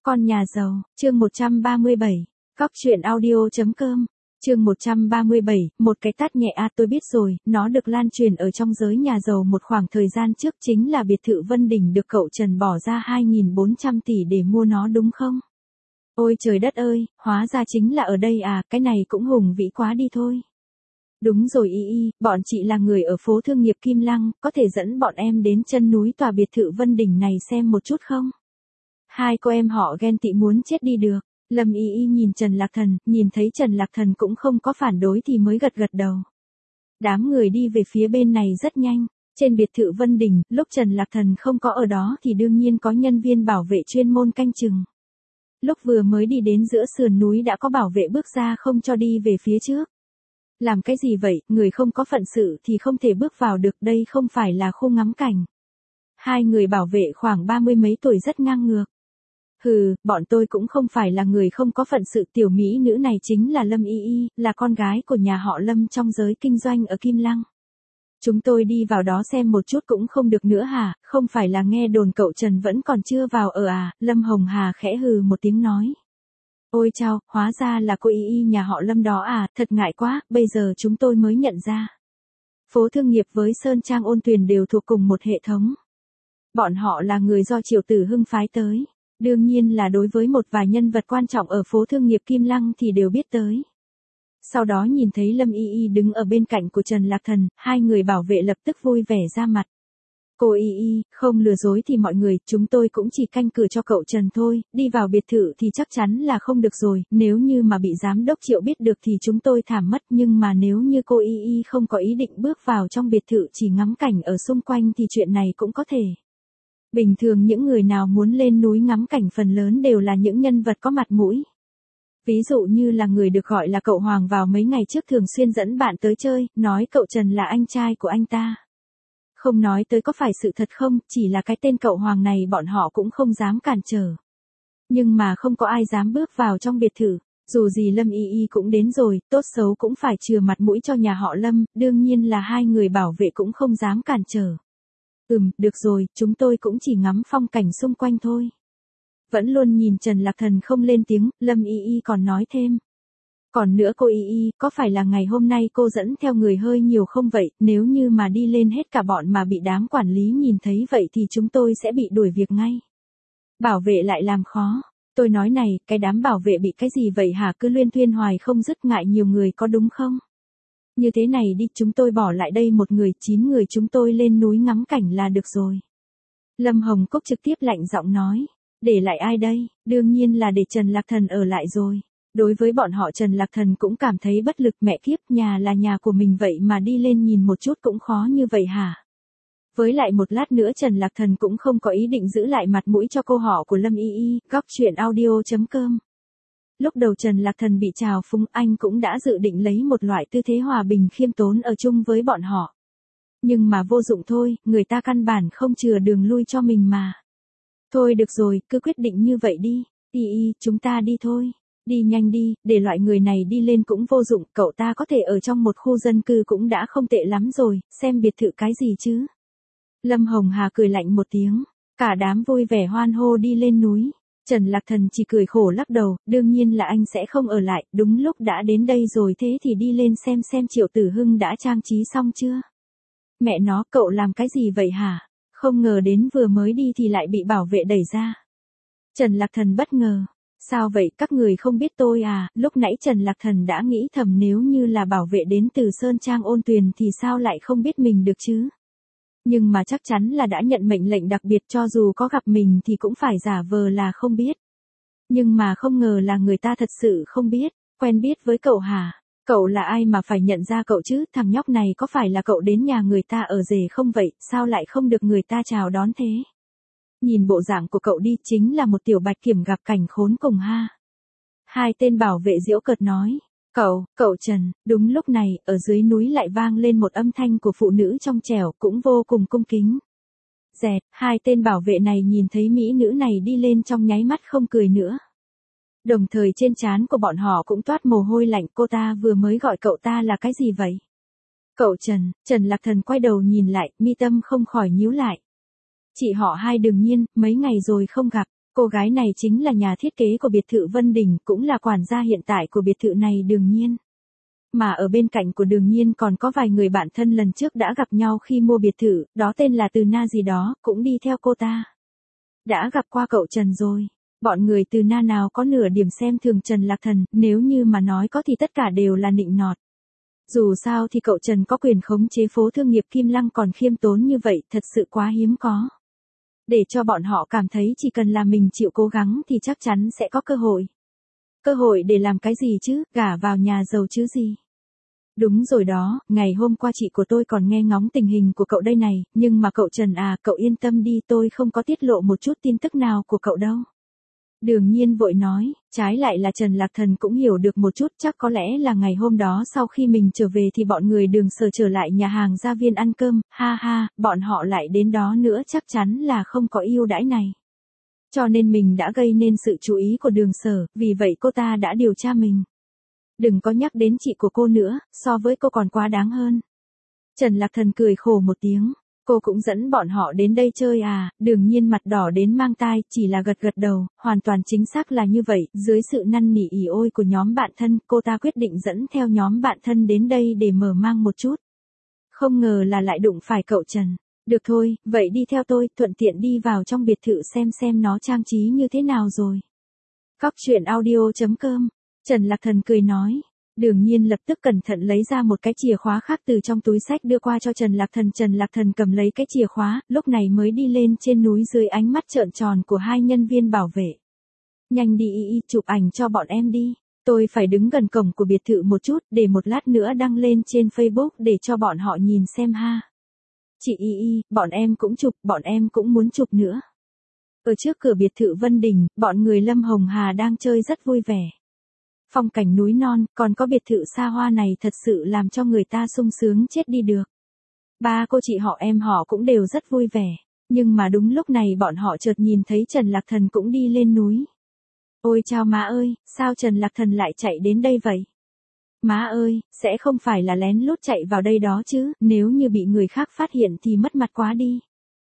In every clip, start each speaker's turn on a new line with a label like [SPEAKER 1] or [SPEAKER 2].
[SPEAKER 1] Con nhà giàu, chương 137, Cóc truyện audio.com, chương 137, một cái tát nhẹ tôi biết rồi, nó được lan truyền ở trong giới nhà giàu một khoảng thời gian trước chính là biệt thự Vân Đình được cậu Trần bỏ ra 2.400 tỷ để mua nó đúng không? Ôi trời đất ơi, hóa ra chính là ở đây à, cái này cũng hùng vĩ quá đi thôi. Đúng rồi bọn chị là người ở phố thương nghiệp Kim Lăng, có thể dẫn bọn em đến chân núi tòa biệt thự Vân Đình này xem một chút không? Hai cô em họ ghen tị muốn chết đi được. Lâm nhìn Trần Lạc Thần, nhìn thấy Trần Lạc Thần cũng không có phản đối thì mới gật gật đầu. Đám người đi về phía bên này rất nhanh. Trên biệt thự Vân Đình, lúc Trần Lạc Thần không có ở đó thì đương nhiên có nhân viên bảo vệ chuyên môn canh chừng. Lúc vừa mới đi đến giữa sườn núi đã có bảo vệ bước ra không cho đi về phía trước. Làm cái gì vậy, người không có phận sự thì không thể bước vào được, đây không phải là khu ngắm cảnh. Hai người bảo vệ khoảng 30 mấy tuổi rất ngang ngược. Hừ, bọn tôi cũng không phải là người không có phận sự, tiểu mỹ nữ này chính là Lâm là con gái của nhà họ Lâm trong giới kinh doanh ở Kim Lăng. Chúng tôi đi vào đó xem một chút cũng không được nữa hả, không phải là nghe đồn cậu Trần vẫn còn chưa vào ở à, Lâm Hồng Hà khẽ hừ một tiếng nói. Ôi chao, hóa ra là cô nhà họ Lâm đó à, thật ngại quá, bây giờ chúng tôi mới nhận ra. Phố Thương Nghiệp với Sơn Trang Ôn Tuyền đều thuộc cùng một hệ thống. Bọn họ là người do Triệu Tử Hưng phái tới. Đương nhiên là đối với một vài nhân vật quan trọng ở phố Thương Nghiệp Kim Lăng thì đều biết tới. Sau đó nhìn thấy Lâm đứng ở bên cạnh của Trần Lạc Thần, hai người bảo vệ lập tức vui vẻ ra mặt. Cô không lừa dối thì mọi người, chúng tôi cũng chỉ canh cửa cho cậu Trần thôi, đi vào biệt thự thì chắc chắn là không được rồi, nếu như mà bị giám đốc Triệu biết được thì chúng tôi thảm mất, nhưng mà nếu như cô không có ý định bước vào trong biệt thự chỉ ngắm cảnh ở xung quanh thì chuyện này cũng có thể. Bình thường những người nào muốn lên núi ngắm cảnh phần lớn đều là những nhân vật có mặt mũi. Ví dụ như là người được gọi là cậu Hoàng vào mấy ngày trước thường xuyên dẫn bạn tới chơi, nói cậu Trần là anh trai của anh ta. Không nói tới có phải sự thật không, chỉ là cái tên cậu Hoàng này bọn họ cũng không dám cản trở. Nhưng mà không có ai dám bước vào trong biệt thự, dù gì Lâm cũng đến rồi, tốt xấu cũng phải chừa mặt mũi cho nhà họ Lâm, đương nhiên là hai người bảo vệ cũng không dám cản trở. Được rồi, chúng tôi cũng chỉ ngắm phong cảnh xung quanh thôi. Vẫn luôn nhìn Trần Lạc Thần không lên tiếng, Lâm còn nói thêm. Còn nữa cô có phải là ngày hôm nay cô dẫn theo người hơi nhiều không vậy, nếu như mà đi lên hết cả bọn mà bị đám quản lý nhìn thấy vậy thì chúng tôi sẽ bị đuổi việc ngay. Bảo vệ lại làm khó. Tôi nói này, cái đám bảo vệ bị cái gì vậy hả, cứ luyên thuyên hoài không dứt, ngại nhiều người có đúng không? Như thế này đi, chúng tôi bỏ lại đây một người, 9 người chúng tôi lên núi ngắm cảnh là được rồi. Lâm Hồng Cốc trực tiếp lạnh giọng nói. Để lại ai đây? Đương nhiên là để Trần Lạc Thần ở lại rồi. Đối với bọn họ Trần Lạc Thần cũng cảm thấy bất lực, mẹ kiếp, nhà là nhà của mình vậy mà đi lên nhìn một chút cũng khó như vậy hả? Với lại một lát nữa Trần Lạc Thần cũng không có ý định giữ lại mặt mũi cho cô họ của Lâm Cóc truyện audio.com. Lúc đầu Trần Lạc Thần bị trào phúng, anh cũng đã dự định lấy một loại tư thế hòa bình khiêm tốn ở chung với bọn họ. Nhưng mà vô dụng thôi, người ta căn bản không chừa đường lui cho mình mà. Thôi được rồi, cứ quyết định như vậy đi. Chúng ta đi thôi. Đi nhanh đi, để loại người này đi lên cũng vô dụng, cậu ta có thể ở trong một khu dân cư cũng đã không tệ lắm rồi, xem biệt thự cái gì chứ. Lâm Hồng Hà cười lạnh một tiếng, cả đám vui vẻ hoan hô đi lên núi. Trần Lạc Thần chỉ cười khổ lắc đầu, đương nhiên là anh sẽ không ở lại, đúng lúc đã đến đây rồi thế thì đi lên xem Triệu Tử Hưng đã trang trí xong chưa. Mẹ nó, cậu làm cái gì vậy hả? Không ngờ đến vừa mới đi thì lại bị bảo vệ đẩy ra. Trần Lạc Thần bất ngờ. Sao vậy, các người không biết tôi à? Lúc nãy Trần Lạc Thần đã nghĩ thầm nếu như là bảo vệ đến từ Sơn Trang Ôn Tuyền thì sao lại không biết mình được chứ? Nhưng mà chắc chắn là đã nhận mệnh lệnh đặc biệt, cho dù có gặp mình thì cũng phải giả vờ là không biết. Nhưng mà không ngờ là người ta thật sự không biết, quen biết với cậu hả? Cậu là ai mà phải nhận ra cậu chứ, thằng nhóc này có phải là cậu đến nhà người ta ở rể không vậy, sao lại không được người ta chào đón thế? Nhìn bộ dạng của cậu đi, chính là một tiểu bạch kiểm gặp cảnh khốn cùng ha. Hai tên bảo vệ giễu cợt nói. Cậu Trần, đúng lúc này, ở dưới núi lại vang lên một âm thanh của phụ nữ trong trẻo, cũng vô cùng cung kính. Dẹt, hai tên bảo vệ này nhìn thấy mỹ nữ này đi lên trong nháy mắt không cười nữa. Đồng thời trên trán của bọn họ cũng toát mồ hôi lạnh, cô ta vừa mới gọi cậu ta là cái gì vậy? Cậu Trần Lạc Thần quay đầu nhìn lại, mi tâm không khỏi nhíu lại. Chị họ hai đương nhiên, mấy ngày rồi không gặp, Cô gái này chính là nhà thiết kế của biệt thự Vân Đình, cũng là quản gia hiện tại của biệt thự này Đường Nhiên. Mà ở bên cạnh của Đường Nhiên còn có vài người bạn thân lần trước đã gặp nhau khi mua biệt thự, đó tên là Từ Na gì đó, cũng đi theo cô ta. Đã gặp qua cậu Trần rồi. Bọn người Từ Na nào có nửa điểm xem thường Trần Lạc Thần, nếu như mà nói có thì tất cả đều là nịnh nọt. Dù sao thì cậu Trần có quyền khống chế phố thương nghiệp Kim Lăng còn khiêm tốn như vậy, thật sự quá hiếm có. Để cho bọn họ cảm thấy chỉ cần là mình chịu cố gắng thì chắc chắn sẽ có cơ hội. Cơ hội để làm cái gì chứ, gả vào nhà giàu chứ gì. Đúng rồi đó, ngày hôm qua chị của tôi còn nghe ngóng tình hình của cậu đây này, nhưng mà cậu Trần à, cậu yên tâm đi, tôi không có tiết lộ một chút tin tức nào của cậu đâu. Đường Nhiên vội nói, trái lại là Trần Lạc Thần cũng hiểu được một chút, chắc có lẽ là ngày hôm đó sau khi mình trở về thì bọn người Đường Sở trở lại nhà hàng Gia Viên ăn cơm, ha ha, bọn họ lại đến đó nữa chắc chắn là không có ưu đãi này. Cho nên mình đã gây nên sự chú ý của Đường Sở, vì vậy cô ta đã điều tra mình. Đừng có nhắc đến chị của cô nữa, so với cô còn quá đáng hơn. Trần Lạc Thần cười khổ một tiếng. Cô cũng dẫn bọn họ đến đây chơi à, Đường Nhiên mặt đỏ đến mang tai, chỉ là gật gật đầu, hoàn toàn chính xác là như vậy, dưới sự năn nỉ ỉ ôi của nhóm bạn thân, cô ta quyết định dẫn theo nhóm bạn thân đến đây để mở mang một chút. Không ngờ là lại đụng phải cậu Trần. Được thôi, vậy đi theo tôi, thuận tiện đi vào trong biệt thự xem nó trang trí như thế nào rồi. Cóc truyện audio.com, Trần Lạc Thần cười nói. Đường Nhiên lập tức cẩn thận lấy ra một cái chìa khóa khác từ trong túi xách đưa qua cho Trần Lạc Thần. Trần Lạc Thần cầm lấy cái chìa khóa, lúc này mới đi lên trên núi dưới ánh mắt trợn tròn của hai nhân viên bảo vệ. Nhanh đi chụp ảnh cho bọn em đi. Tôi phải đứng gần cổng của biệt thự một chút để một lát nữa đăng lên trên Facebook để cho bọn họ nhìn xem ha. Chị bọn em cũng chụp, bọn em cũng muốn chụp nữa. Ở trước cửa biệt thự Vân Đình, bọn người Lâm Hồng Hà đang chơi rất vui vẻ. Phong cảnh núi non, còn có biệt thự xa hoa này thật sự làm cho người ta sung sướng chết đi được. Ba cô chị họ em họ cũng đều rất vui vẻ. Nhưng mà đúng lúc này bọn họ chợt nhìn thấy Trần Lạc Thần cũng đi lên núi. Ôi chao má ơi, sao Trần Lạc Thần lại chạy đến đây vậy? Má ơi, sẽ không phải là lén lút chạy vào đây đó chứ, nếu như bị người khác phát hiện thì mất mặt quá đi.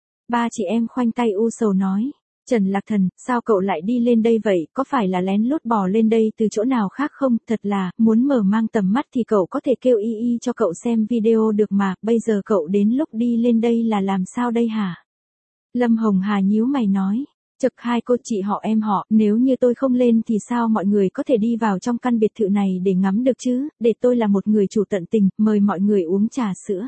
[SPEAKER 1] Ba chị em khoanh tay u sầu nói. Trần Lạc Thần, sao cậu lại đi lên đây vậy, có phải là lén lút bò lên đây từ chỗ nào khác không, thật là, muốn mở mang tầm mắt thì cậu có thể kêu cho cậu xem video được mà, bây giờ cậu đến lúc đi lên đây là làm sao đây hả? Lâm Hồng Hà nhíu mày nói, chực hai cô chị họ em họ, nếu như tôi không lên thì sao mọi người có thể đi vào trong căn biệt thự này để ngắm được chứ, để tôi là một người chủ tận tình, mời mọi người uống trà sữa.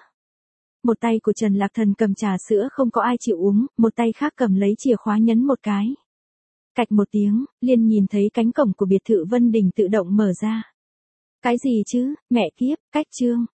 [SPEAKER 1] Một tay của Trần Lạc Thần cầm trà sữa không có ai chịu uống, một tay khác cầm lấy chìa khóa nhấn một cái. Cạch một tiếng, liền nhìn thấy cánh cổng của biệt thự Vân Đình tự động mở ra. Cái gì chứ, mẹ kiếp, cách chương.